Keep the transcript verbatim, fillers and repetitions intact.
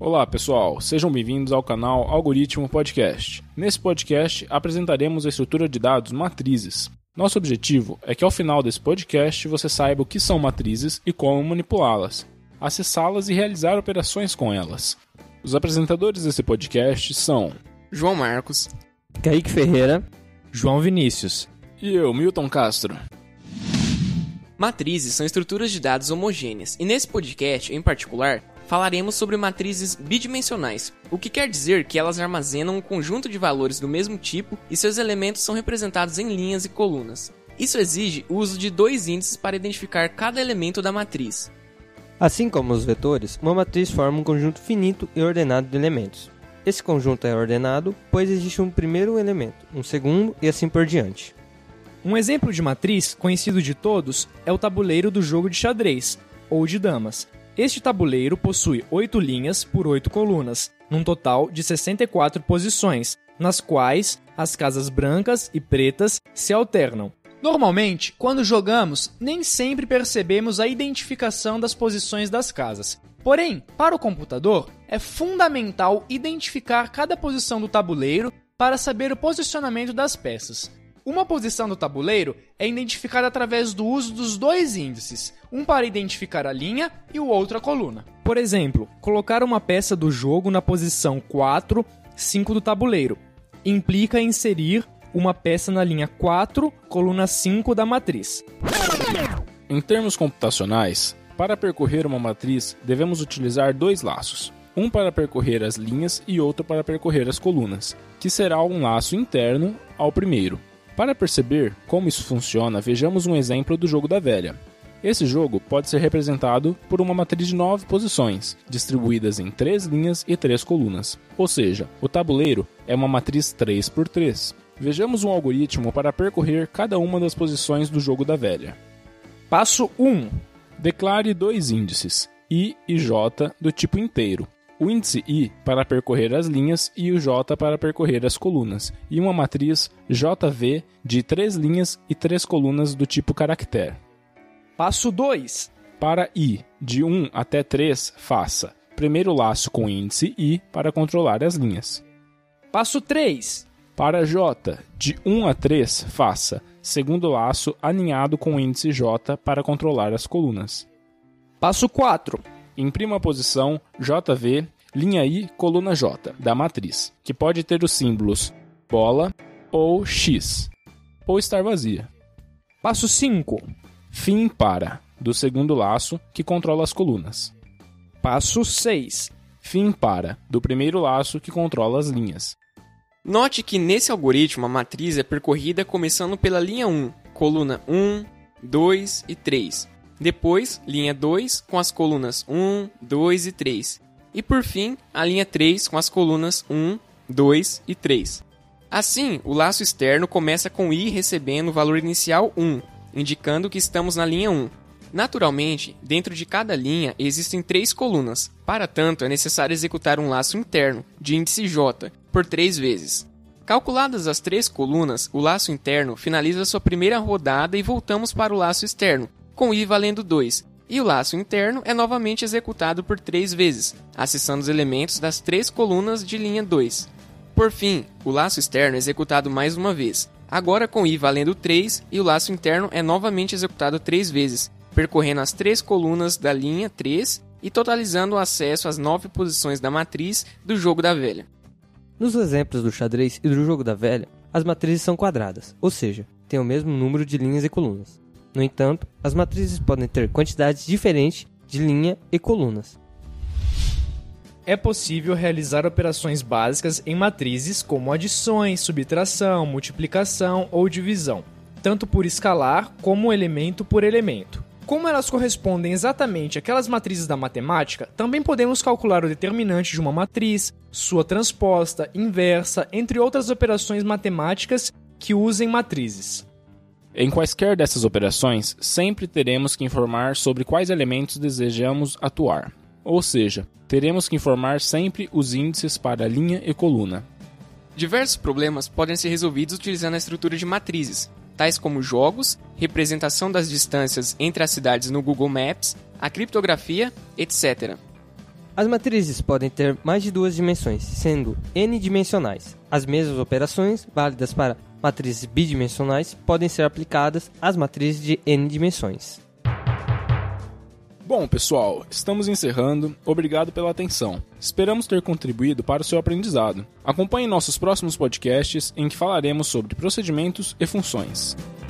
Olá pessoal, sejam bem-vindos ao canal Algoritmo Podcast. Nesse podcast apresentaremos a estrutura de dados matrizes. Nosso objetivo é que ao final desse podcast você saiba o que são matrizes e como manipulá-las, acessá-las e realizar operações com elas. Os apresentadores desse podcast são João Marcos, Kaique Ferreira, João Vinícius e eu, Milton Castro. Matrizes são estruturas de dados homogêneas, e nesse podcast, em particular, falaremos sobre matrizes bidimensionais, o que quer dizer que elas armazenam um conjunto de valores do mesmo tipo e seus elementos são representados em linhas e colunas. Isso exige o uso de dois índices para identificar cada elemento da matriz. Assim como os vetores, uma matriz forma um conjunto finito e ordenado de elementos. Esse conjunto é ordenado, pois existe um primeiro elemento, um segundo e assim por diante. Um exemplo de matriz, conhecido de todos, é o tabuleiro do jogo de xadrez, ou de damas. Este tabuleiro possui oito linhas por oito colunas, num total de sessenta e quatro posições, nas quais as casas brancas e pretas se alternam. Normalmente, quando jogamos, nem sempre percebemos a identificação das posições das casas. Porém, para o computador, é fundamental identificar cada posição do tabuleiro para saber o posicionamento das peças. Uma posição do tabuleiro é identificada através do uso dos dois índices, um para identificar a linha e o outro a coluna. Por exemplo, colocar uma peça do jogo na posição quatro, cinco do tabuleiro implica inserir uma peça na linha quatro, coluna cinco da matriz. Em termos computacionais, para percorrer uma matriz, devemos utilizar dois laços. Um para percorrer as linhas e outro para percorrer as colunas, que será um laço interno ao primeiro. Para perceber como isso funciona, vejamos um exemplo do jogo da velha. Esse jogo pode ser representado por uma matriz de nove posições, distribuídas em três linhas e três colunas. Ou seja, o tabuleiro é uma matriz três por três. Vejamos um algoritmo para percorrer cada uma das posições do jogo da velha. Passo um. Declare dois índices, I e J, do tipo inteiro. O índice I para percorrer as linhas e o J para percorrer as colunas, e uma matriz J V de três linhas e três colunas do tipo caractere. Passo dois. Para I, de um até três, faça primeiro laço com índice I para controlar as linhas. Passo três. Para J, de um a três, faça segundo laço aninhado com índice J para controlar as colunas. Passo quatro. Imprima a posição J V, linha I, coluna J, da matriz, que pode ter os símbolos bola ou X, ou estar vazia. Passo cinco. Fim para, do segundo laço, que controla as colunas. Passo seis. Fim para, do primeiro laço, que controla as linhas. Note que nesse algoritmo a matriz é percorrida começando pela linha um, coluna um, dois e três. Depois, linha dois com as colunas um, dois e três. E por fim, a linha três com as colunas um, dois e três. Assim, o laço externo começa com I recebendo o valor inicial um, indicando que estamos na linha um. Naturalmente, dentro de cada linha existem três colunas. Para tanto, é necessário executar um laço interno, de índice J, por três vezes. Calculadas as três colunas, o laço interno finaliza sua primeira rodada e voltamos para o laço externo, com I valendo dois, e o laço interno é novamente executado por três vezes, acessando os elementos das três colunas de linha dois. Por fim, o laço externo é executado mais uma vez, agora com I valendo três, e o laço interno é novamente executado três vezes, percorrendo as três colunas da linha três e totalizando o acesso às nove posições da matriz do jogo da velha. Nos exemplos do xadrez e do jogo da velha, as matrizes são quadradas, ou seja, têm o mesmo número de linhas e colunas. No entanto, as matrizes podem ter quantidades diferentes de linha e colunas. É possível realizar operações básicas em matrizes como adições, subtração, multiplicação ou divisão, tanto por escalar como elemento por elemento. Como elas correspondem exatamente àquelas matrizes da matemática, também podemos calcular o determinante de uma matriz, sua transposta, inversa, entre outras operações matemáticas que usem matrizes. Em quaisquer dessas operações, sempre teremos que informar sobre quais elementos desejamos atuar. Ou seja, teremos que informar sempre os índices para linha e coluna. Diversos problemas podem ser resolvidos utilizando a estrutura de matrizes, tais como jogos, representação das distâncias entre as cidades no Google Maps, a criptografia, etcétera. As matrizes podem ter mais de duas dimensões, sendo n-dimensionais. As mesmas operações, válidas para matrizes bidimensionais, podem ser aplicadas às matrizes de n dimensões. Bom, pessoal, estamos encerrando. Obrigado pela atenção. Esperamos ter contribuído para o seu aprendizado. Acompanhe nossos próximos podcasts em que falaremos sobre procedimentos e funções.